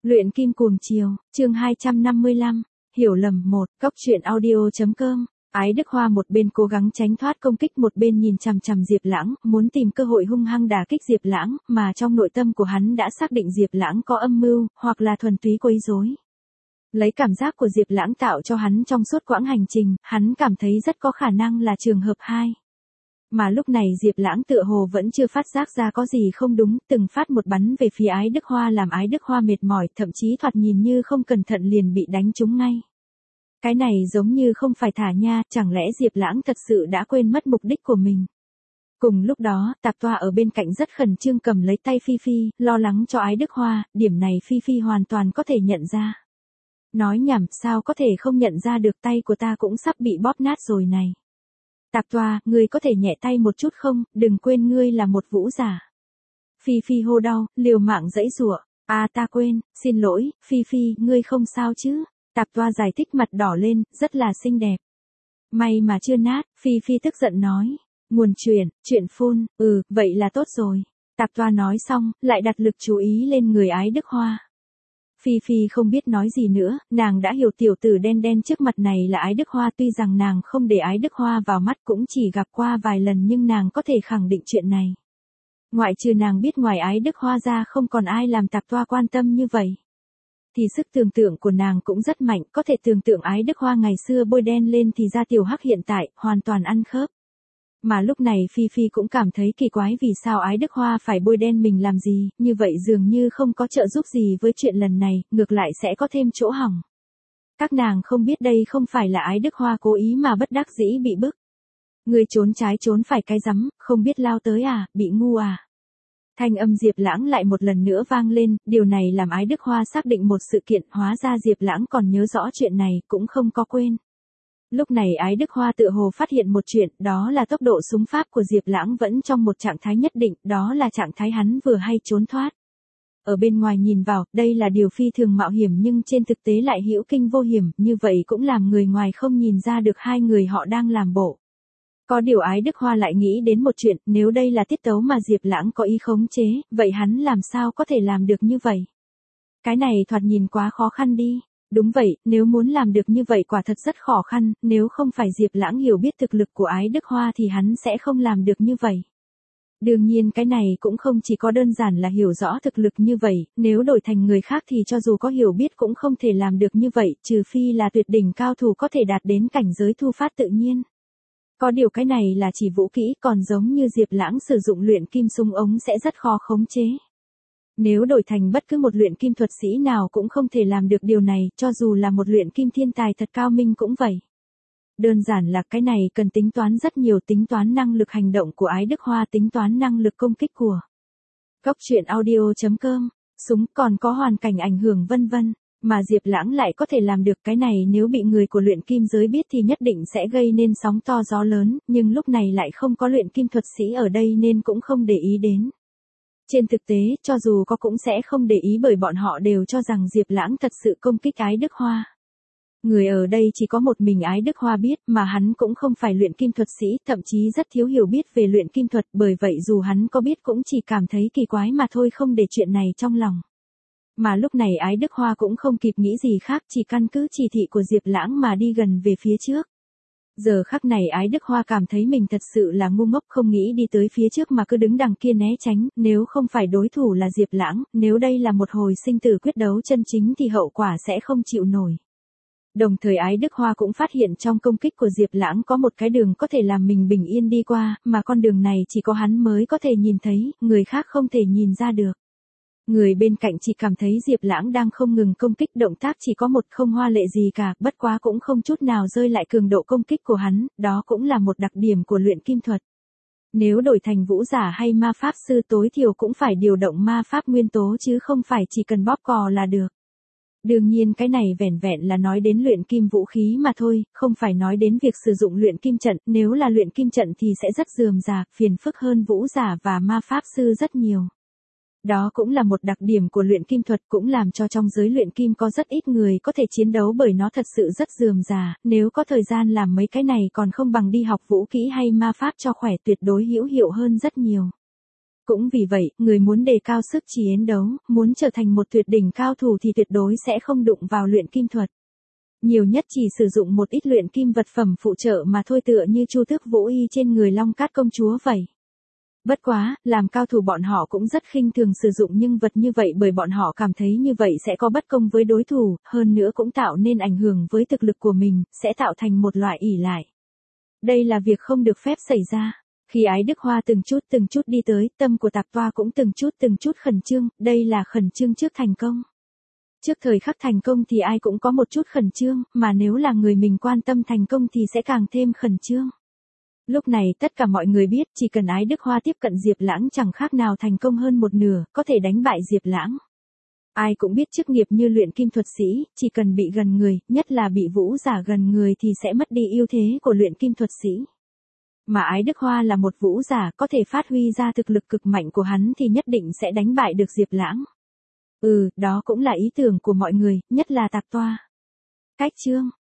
Luyện kim cuồng chiều, chương 255, hiểu lầm 1, Cóc truyện audio.com. Ái Đức Hoa một bên cố gắng tránh thoát công kích, một bên nhìn chằm chằm Diệp Lãng, muốn tìm cơ hội hung hăng đả kích Diệp Lãng, mà trong nội tâm của hắn đã xác định Diệp Lãng có âm mưu, hoặc là thuần túy quấy rối. Lấy cảm giác của Diệp Lãng tạo cho hắn trong suốt quãng hành trình, hắn cảm thấy rất có khả năng là trường hợp 2. Mà lúc này Diệp Lãng tựa hồ vẫn chưa phát giác ra có gì không đúng, từng phát một bắn về phía Ái Đức Hoa làm Ái Đức Hoa mệt mỏi, thậm chí thoạt nhìn như không cẩn thận liền bị đánh trúng ngay. Cái này giống như không phải thả nha, chẳng lẽ Diệp Lãng thật sự đã quên mất mục đích của mình. Cùng lúc đó, Tạp Toa ở bên cạnh rất khẩn trương cầm lấy tay Phi Phi, lo lắng cho Ái Đức Hoa, điểm này Phi Phi hoàn toàn có thể nhận ra. Nói nhảm, sao có thể không nhận ra được, tay của ta cũng sắp bị bóp nát rồi này. Tạp Toa, ngươi có thể nhẹ tay một chút không, đừng quên ngươi là một vũ giả. Phi Phi hô đau, liều mạng giãy giụa. Ta quên, xin lỗi, Phi Phi, ngươi không sao chứ? Tạp Toa giải thích, mặt đỏ lên, rất là xinh đẹp. May mà chưa nát, Phi Phi tức giận nói. Nguồn chuyện phun, vậy là tốt rồi. Tạp Toa nói xong, lại đặt lực chú ý lên người Ái Đức Hoa. Phi Phi không biết nói gì nữa, nàng đã hiểu tiểu tử đen đen trước mặt này là Ái Đức Hoa, tuy rằng nàng không để Ái Đức Hoa vào mắt, cũng chỉ gặp qua vài lần, nhưng nàng có thể khẳng định chuyện này. Ngoại trừ nàng biết, ngoài Ái Đức Hoa ra không còn ai làm Tạp Toa quan tâm như vậy. Thì sức tưởng tượng của nàng cũng rất mạnh, có thể tưởng tượng Ái Đức Hoa ngày xưa bôi đen lên thì ra tiểu hắc hiện tại, hoàn toàn ăn khớp. Mà lúc này Phi Phi cũng cảm thấy kỳ quái, vì sao Ái Đức Hoa phải bôi đen mình làm gì, như vậy dường như không có trợ giúp gì với chuyện lần này, ngược lại sẽ có thêm chỗ hỏng. Các nàng không biết đây không phải là Ái Đức Hoa cố ý mà bất đắc dĩ bị bức. Người trốn trái trốn phải cái rắm, không biết lao tới bị ngu à. Thanh âm Diệp Lãng lại một lần nữa vang lên, điều này làm Ái Đức Hoa xác định một sự kiện, hóa ra Diệp Lãng còn nhớ rõ chuyện này, cũng không có quên. Lúc này Ái Đức Hoa tựa hồ phát hiện một chuyện, đó là tốc độ súng pháp của Diệp Lãng vẫn trong một trạng thái nhất định, đó là trạng thái hắn vừa hay trốn thoát. Ở bên ngoài nhìn vào, đây là điều phi thường mạo hiểm, nhưng trên thực tế lại hữu kinh vô hiểm, như vậy cũng làm người ngoài không nhìn ra được hai người họ đang làm bộ. Có điều Ái Đức Hoa lại nghĩ đến một chuyện, nếu đây là tiết tấu mà Diệp Lãng có ý khống chế, vậy hắn làm sao có thể làm được như vậy? Cái này thoạt nhìn quá khó khăn đi. Đúng vậy, nếu muốn làm được như vậy quả thật rất khó khăn, nếu không phải Diệp Lãng hiểu biết thực lực của Ái Đức Hoa thì hắn sẽ không làm được như vậy. Đương nhiên cái này cũng không chỉ có đơn giản là hiểu rõ thực lực như vậy, nếu đổi thành người khác thì cho dù có hiểu biết cũng không thể làm được như vậy, trừ phi là tuyệt đỉnh cao thủ có thể đạt đến cảnh giới thu phát tự nhiên. Có điều cái này là chỉ vũ kỹ, còn giống như Diệp Lãng sử dụng luyện kim súng ống sẽ rất khó khống chế. Nếu đổi thành bất cứ một luyện kim thuật sĩ nào cũng không thể làm được điều này, cho dù là một luyện kim thiên tài thật cao minh cũng vậy. Đơn giản là cái này cần tính toán rất nhiều, tính toán năng lực hành động của Ái Đức Hoa, tính toán năng lực công kích của Cóc truyện audio.com, súng, còn có hoàn cảnh ảnh hưởng vân vân. Mà Diệp Lãng lại có thể làm được cái này, nếu bị người của luyện kim giới biết thì nhất định sẽ gây nên sóng to gió lớn, nhưng lúc này lại không có luyện kim thuật sĩ ở đây nên cũng không để ý đến. Trên thực tế, cho dù có cũng sẽ không để ý, bởi bọn họ đều cho rằng Diệp Lãng thật sự công kích Ái Đức Hoa. Người ở đây chỉ có một mình Ái Đức Hoa biết, mà hắn cũng không phải luyện kim thuật sĩ, thậm chí rất thiếu hiểu biết về luyện kim thuật, bởi vậy dù hắn có biết cũng chỉ cảm thấy kỳ quái mà thôi, không để chuyện này trong lòng. Mà lúc này Ái Đức Hoa cũng không kịp nghĩ gì khác, chỉ căn cứ chỉ thị của Diệp Lãng mà đi gần về phía trước. Giờ khắc này Ái Đức Hoa cảm thấy mình thật sự là ngu ngốc, không nghĩ đi tới phía trước mà cứ đứng đằng kia né tránh, nếu không phải đối thủ là Diệp Lãng, nếu đây là một hồi sinh tử quyết đấu chân chính thì hậu quả sẽ không chịu nổi. Đồng thời Ái Đức Hoa cũng phát hiện trong công kích của Diệp Lãng có một cái đường có thể làm mình bình yên đi qua, mà con đường này chỉ có hắn mới có thể nhìn thấy, người khác không thể nhìn ra được. Người bên cạnh chỉ cảm thấy Diệp Lãng đang không ngừng công kích, động tác chỉ có một, không hoa lệ gì cả, bất quá cũng không chút nào rơi lại cường độ công kích của hắn, đó cũng là một đặc điểm của luyện kim thuật. Nếu đổi thành vũ giả hay ma pháp sư tối thiểu cũng phải điều động ma pháp nguyên tố chứ không phải chỉ cần bóp cò là được. Đương nhiên cái này vẻn vẹn là nói đến luyện kim vũ khí mà thôi, không phải nói đến việc sử dụng luyện kim trận, nếu là luyện kim trận thì sẽ rất rườm rà, phiền phức hơn vũ giả và ma pháp sư rất nhiều. Đó cũng là một đặc điểm của luyện kim thuật, cũng làm cho trong giới luyện kim có rất ít người có thể chiến đấu, bởi nó thật sự rất rườm rà, nếu có thời gian làm mấy cái này còn không bằng đi học vũ kỹ hay ma pháp cho khỏe, tuyệt đối hữu hiệu hơn rất nhiều. Cũng vì vậy, người muốn đề cao sức chiến đấu, muốn trở thành một tuyệt đỉnh cao thủ thì tuyệt đối sẽ không đụng vào luyện kim thuật. Nhiều nhất chỉ sử dụng một ít luyện kim vật phẩm phụ trợ mà thôi, tựa như Chu Tước Vũ Y trên người Long Cát công chúa vậy. Bất quá, làm cao thủ bọn họ cũng rất khinh thường sử dụng nhưng vật như vậy, bởi bọn họ cảm thấy như vậy sẽ có bất công với đối thủ, hơn nữa cũng tạo nên ảnh hưởng với thực lực của mình, sẽ tạo thành một loại ỷ lại. Đây là việc không được phép xảy ra. Khi Ái Đức Hoa từng chút đi tới, tâm của Tạp Toa cũng từng chút khẩn trương, đây là khẩn trương trước thành công. Trước thời khắc thành công thì ai cũng có một chút khẩn trương, mà nếu là người mình quan tâm thành công thì sẽ càng thêm khẩn trương. Lúc này tất cả mọi người biết chỉ cần Ái Đức Hoa tiếp cận Diệp Lãng chẳng khác nào thành công hơn một nửa, có thể đánh bại Diệp Lãng. Ai cũng biết chức nghiệp như luyện kim thuật sĩ, chỉ cần bị gần người, nhất là bị vũ giả gần người thì sẽ mất đi ưu thế của luyện kim thuật sĩ. Mà Ái Đức Hoa là một vũ giả, có thể phát huy ra thực lực cực mạnh của hắn thì nhất định sẽ đánh bại được Diệp Lãng. Đó cũng là ý tưởng của mọi người, nhất là Tạp Toa. Cách chương